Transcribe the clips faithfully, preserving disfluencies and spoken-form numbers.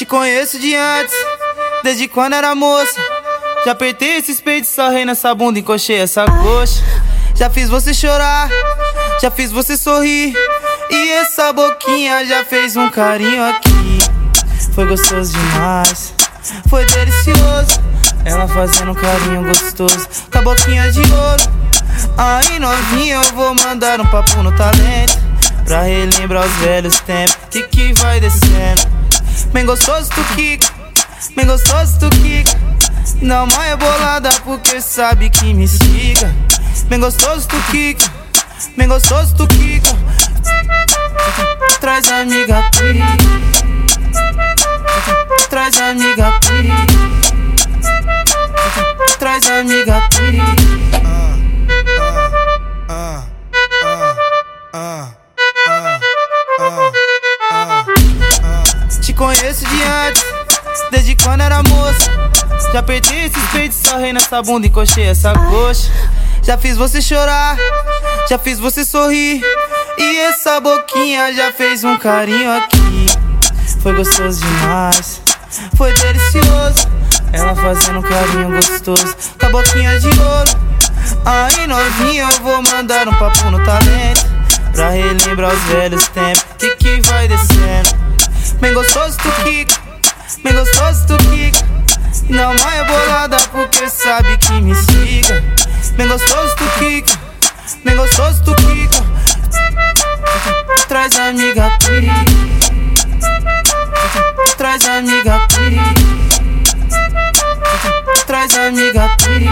conheço de antes, desde quando era moça. Já apertei esses peitos, sarrei nessa bunda, encoxei essa coxa. Já fiz você chorar, já fiz você sorrir, e essa boquinha já fez um carinho aqui. Foi gostoso demais, foi delicioso, ela fazendo um carinho gostoso com a boquinha de ouro. Aí novinha, eu vou mandar um papo no talento, pra relembrar os velhos tempos, que que vai descendo. Bem gostoso tu quica, bem gostoso tu quica, não mais bolada porque sabe que me estiga. Bem gostoso tu quica, bem gostoso tu quica, traz amiga pri, traz amiga pri, traz amiga pri. Te conheço de antes, desde quando era moça. Já apertei esses peitos, sarrei nessa bunda, encoxei essa coxa. Já fiz você chorar, já fiz você sorrir, e essa boquinha já fez um carinho aqui. Foi gostoso demais, foi delicioso, ela fazendo um carinho gostoso com a boquinha de ouro. Aí novinha, eu vou mandar um papo no talento, pra relembrar os velhos tempos, que que vai descendo. Bem gostoso tu quica, bem gostoso tu quica, não mais bolada porque sabe que me estiga. Bem gostoso tu quica, bem gostoso tu quica, traz amiga pri, traz amiga pri, traz amiga pri.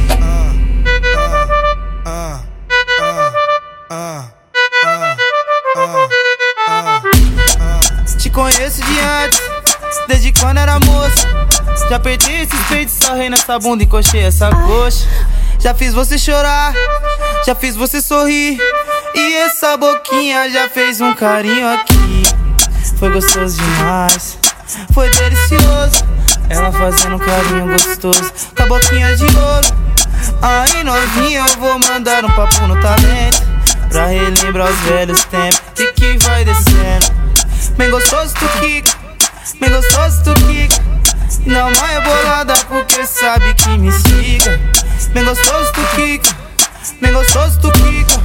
Te conheço de antes, desde quando era moça. Já apertei esses peitos, sarrei nessa bunda, encoxei essa coxa. Já fiz você chorar, já fiz você sorrir, e essa boquinha já fez um carinho aqui. Foi gostoso demais, foi delicioso, ela fazendo um carinho gostoso com a boquinha de ouro. Aí novinha, eu vou mandar um papo no talento, pra relembrar os velhos tempos, que que vai descendo. Bem gostoso tu quica, bem gostoso tu quica, não mais bolada porque sabe que me estiga. Bem gostoso tu quica, bem gostoso tu quica,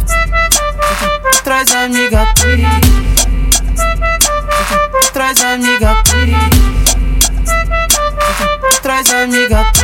traz amiga pri, traz amiga pri, traz amiga